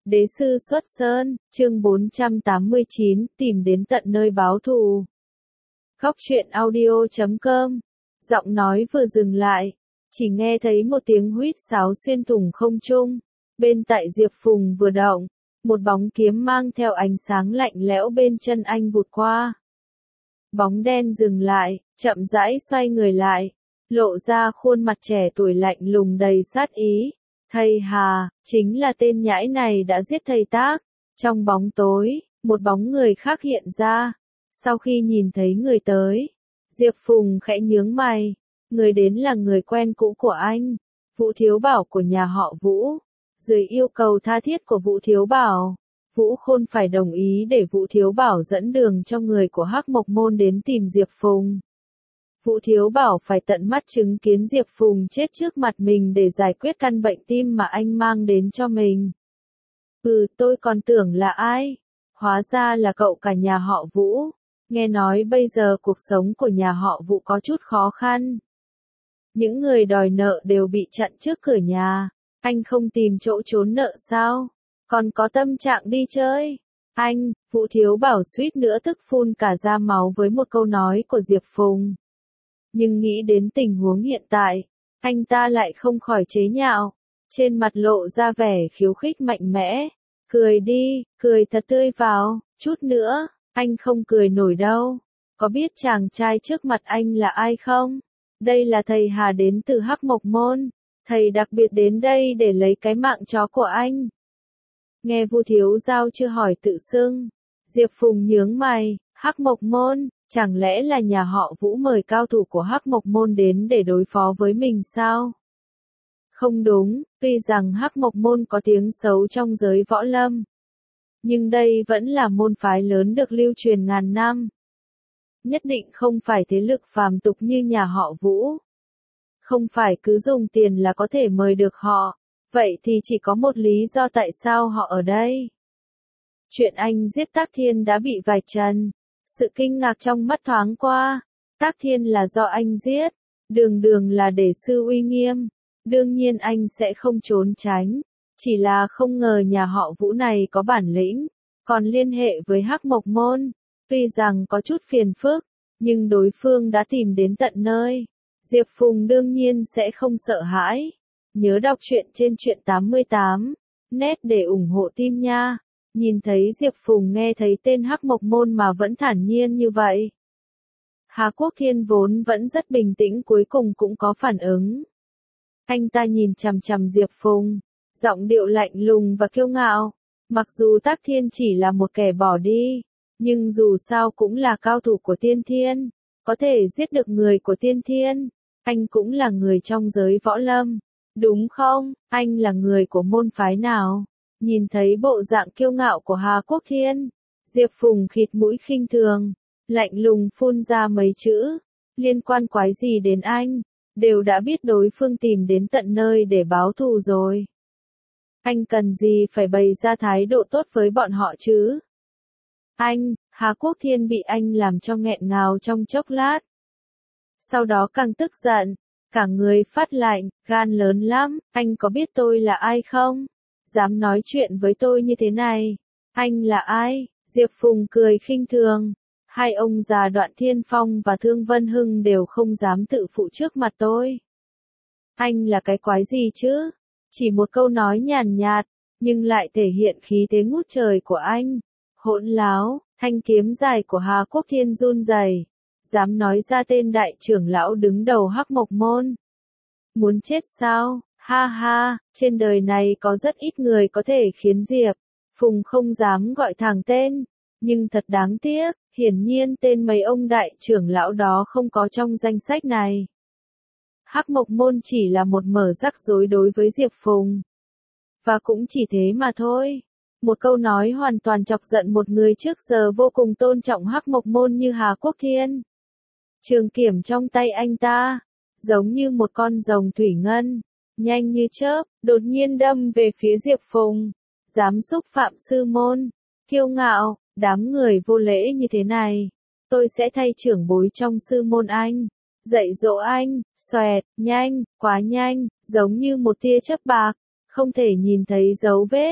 Đế sư xuất sơn, chương 489, tìm đến tận nơi báo thù. Góc truyện audio.com. Giọng nói vừa dừng lại, chỉ nghe thấy một tiếng huýt sáo xuyên thủng không trung. Bên tại Diệp Phùng vừa động, một bóng kiếm mang theo ánh sáng lạnh lẽo bên chân anh vụt qua. Bóng đen dừng lại, chậm rãi xoay người lại, lộ ra khuôn mặt trẻ tuổi lạnh lùng đầy sát ý. Thầy Hà, chính là tên nhãi này đã giết thầy Tác. Trong bóng tối, một bóng người khác hiện ra. Sau khi nhìn thấy người tới, Diệp Phùng khẽ nhướng mày. Người đến là người quen cũ của anh, Vũ Thiếu Bảo của nhà họ Vũ. Dưới yêu cầu tha thiết của Vũ Thiếu Bảo, Vũ Khôn phải đồng ý để Vũ Thiếu Bảo dẫn đường cho người của Hắc Mộc Môn đến tìm Diệp Phùng. Vũ Thiếu Bảo phải tận mắt chứng kiến Diệp Phùng chết trước mặt mình để giải quyết căn bệnh tim mà anh mang đến cho mình. Tôi còn tưởng là ai? Hóa ra là cậu cả nhà họ Vũ. Nghe nói bây giờ cuộc sống của nhà họ Vũ có chút khó khăn. Những người đòi nợ đều bị chặn trước cửa nhà. Anh không tìm chỗ trốn nợ sao? Còn có tâm trạng đi chơi? Anh, Vũ Thiếu Bảo suýt nữa tức phun cả ra máu với một câu nói của Diệp Phùng. Nhưng nghĩ đến tình huống hiện tại, anh ta lại không khỏi chế nhạo, trên mặt lộ ra vẻ khiêu khích mạnh mẽ. Cười đi, cười thật tươi vào, chút nữa, anh không cười nổi đâu. Có biết chàng trai trước mặt anh là ai không? Đây là thầy Hà đến từ Hắc Mộc Môn, thầy đặc biệt đến đây để lấy cái mạng chó của anh. Nghe Vu Thiếu Giao chưa hỏi tự xưng, Diệp Phùng nhướng mày. Hắc Mộc Môn, chẳng lẽ là nhà họ Vũ mời cao thủ của Hắc Mộc Môn đến để đối phó với mình sao? Không đúng, tuy rằng Hắc Mộc Môn có tiếng xấu trong giới võ lâm, nhưng đây vẫn là môn phái lớn được lưu truyền ngàn năm. Nhất định không phải thế lực phàm tục như nhà họ Vũ. Không phải cứ dùng tiền là có thể mời được họ, vậy thì chỉ có một lý do tại sao họ ở đây. Chuyện anh giết Tác Thiên đã bị vạch trần. Sự kinh ngạc trong mắt thoáng qua. Tác Thiên là do anh giết, đường đường là để sư uy nghiêm. Đương nhiên anh sẽ không trốn tránh. Chỉ là không ngờ nhà họ Vũ này có bản lĩnh, còn liên hệ với Hắc Mộc Môn. Tuy rằng có chút phiền phức, nhưng đối phương đã tìm đến tận nơi. Diệp Phùng đương nhiên sẽ không sợ hãi. Nhớ đọc truyện trên truyện 88. Net để ủng hộ team nha. Nhìn thấy Diệp Phùng nghe thấy tên Hắc Mộc Môn mà vẫn thản nhiên như vậy. Hà Quốc Thiên vốn vẫn rất bình tĩnh cuối cùng cũng có phản ứng. Anh ta nhìn chằm chằm Diệp Phùng, giọng điệu lạnh lùng và kiêu ngạo. Mặc dù Tác Thiên chỉ là một kẻ bỏ đi, nhưng dù sao cũng là cao thủ của Tiên Thiên, có thể giết được người của Tiên Thiên. Anh cũng là người trong giới võ lâm, đúng không? Anh là người của môn phái nào? Nhìn thấy bộ dạng kiêu ngạo của Hà Quốc Thiên, Diệp Phùng khịt mũi khinh thường, lạnh lùng phun ra mấy chữ, liên quan quái gì đến anh, đều đã biết đối phương tìm đến tận nơi để báo thù rồi. Anh cần gì phải bày ra thái độ tốt với bọn họ chứ? Anh, Hà Quốc Thiên bị anh làm cho nghẹn ngào trong chốc lát. Sau đó càng tức giận, cả người phát lạnh, gan lớn lắm, anh có biết tôi là ai không? Dám nói chuyện với tôi như thế này. Anh là ai? Diệp Phùng cười khinh thường. Hai ông già Đoạn Thiên Phong và Thương Vân Hưng đều không dám tự phụ trước mặt tôi. Anh là cái quái gì chứ? Chỉ một câu nói nhàn nhạt, nhưng lại thể hiện khí thế ngút trời của anh. Hỗn láo, thanh kiếm dài của Hà Quốc Thiên run rẩy, dám nói ra tên đại trưởng lão đứng đầu Hắc Mộc Môn. Muốn chết sao? Ha ha, trên đời này có rất ít người có thể khiến Diệp Phùng không dám gọi thẳng tên, nhưng thật đáng tiếc, hiển nhiên tên mấy ông đại trưởng lão đó không có trong danh sách này. Hắc Mộc Môn chỉ là một mở rắc rối đối với Diệp Phùng. Và cũng chỉ thế mà thôi. Một câu nói hoàn toàn chọc giận một người trước giờ vô cùng tôn trọng Hắc Mộc Môn như Hà Quốc Thiên. Trường kiếm trong tay anh ta, giống như một con rồng thủy ngân, nhanh như chớp, đột nhiên đâm về phía Diệp Phùng. Dám xúc phạm sư môn, kiêu ngạo, đám người vô lễ như thế này. Tôi sẽ thay trưởng bối trong sư môn anh, dạy dỗ anh, xoẹt, nhanh, quá nhanh, giống như một tia chớp bạc, không thể nhìn thấy dấu vết.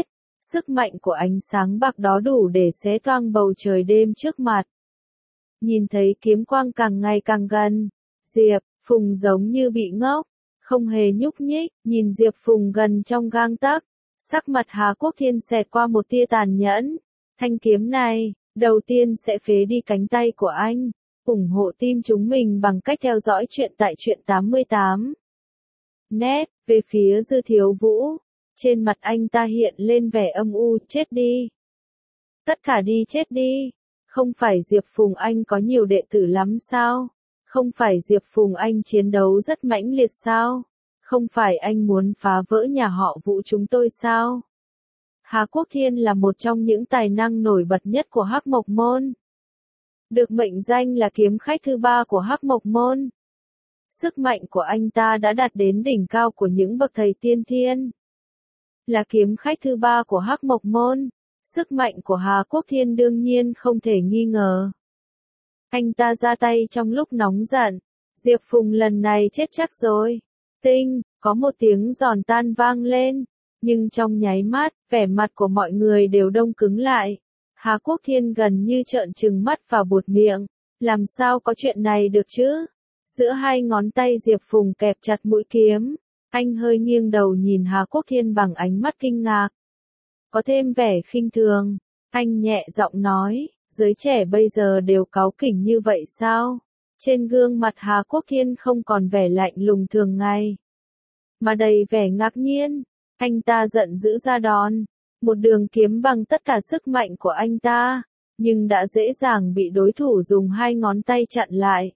Sức mạnh của ánh sáng bạc đó đủ để xé toang bầu trời đêm trước mặt. Nhìn thấy kiếm quang càng ngày càng gần, Diệp Phùng giống như bị ngốc, không hề nhúc nhích, nhìn Diệp Phùng gần trong gang tấc. Sắc mặt Hà Quốc Thiên xẹt qua một tia tàn nhẫn. Thanh kiếm này, đầu tiên sẽ phế đi cánh tay của anh. ủng hộ team chúng mình bằng cách theo dõi chuyện tại truyện 88. Net, về phía Dư Thiếu Vũ, trên mặt anh ta hiện lên vẻ âm u, chết đi. Tất cả đi chết đi. Không phải Diệp Phùng Anh có nhiều đệ tử lắm sao? Không phải Diệp Phùng Anh chiến đấu rất mãnh liệt sao? Không phải anh muốn phá vỡ nhà họ Vũ chúng tôi sao? Hà Quốc Thiên là một trong những tài năng nổi bật nhất của Hắc Mộc Môn. Được mệnh danh là kiếm khách thứ ba của Hắc Mộc Môn. Sức mạnh của anh ta đã đạt đến đỉnh cao của những bậc thầy tiên thiên. Là kiếm khách thứ ba của Hắc Mộc Môn, sức mạnh của Hà Quốc Thiên đương nhiên không thể nghi ngờ. Anh ta ra tay trong lúc nóng giận. Diệp Phùng lần này chết chắc rồi. Tinh, có một tiếng giòn tan vang lên. Nhưng trong nháy mắt, vẻ mặt của mọi người đều đông cứng lại. Hà Quốc Thiên gần như trợn trừng mắt và buột miệng. Làm sao có chuyện này được chứ? Giữa hai ngón tay Diệp Phùng kẹp chặt mũi kiếm. Anh hơi nghiêng đầu nhìn Hà Quốc Thiên bằng ánh mắt kinh ngạc. Có thêm vẻ khinh thường. Anh nhẹ giọng nói, giới trẻ bây giờ đều cáu kỉnh như vậy sao? Trên gương mặt Hà Quốc Thiên không còn vẻ lạnh lùng thường ngày, mà đầy vẻ ngạc nhiên. Anh ta giận dữ ra đòn. Một đường kiếm bằng tất cả sức mạnh của anh ta, nhưng đã dễ dàng bị đối thủ dùng hai ngón tay chặn lại.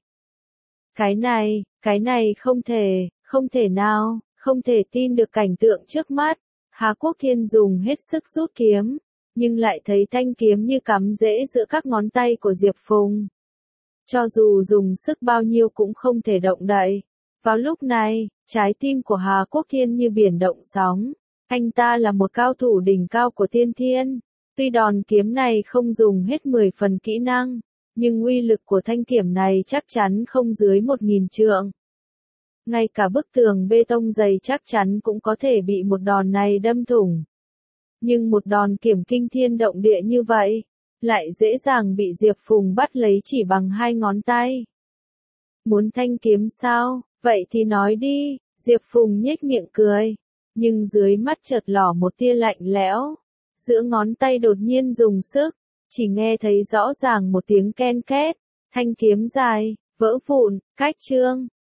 Cái này không thể nào, không thể tin được cảnh tượng trước mắt. Hà Quốc Thiên dùng hết sức rút kiếm, nhưng lại thấy thanh kiếm như cắm rễ giữa các ngón tay của Diệp Phùng. Cho dù dùng sức bao nhiêu cũng không thể động đậy. Vào lúc này, trái tim của Hà Quốc Thiên như biển động sóng. Anh ta là một cao thủ đỉnh cao của tiên thiên. Tuy đòn kiếm này không dùng hết 10 phần kỹ năng, nhưng uy lực của thanh kiếm này chắc chắn không dưới 1000 trượng. Ngay cả bức tường bê tông dày chắc chắn cũng có thể bị một đòn này đâm thủng. Nhưng một đòn kiếm kinh thiên động địa như vậy, lại dễ dàng bị Diệp Phùng bắt lấy chỉ bằng hai ngón tay. Muốn thanh kiếm sao? Vậy thì nói đi. Diệp Phùng nhếch miệng cười, nhưng dưới mắt chợt lỏ một tia lạnh lẽo. Giữa ngón tay đột nhiên dùng sức, chỉ nghe thấy rõ ràng một tiếng ken két, thanh kiếm dài, vỡ vụn, cách chương.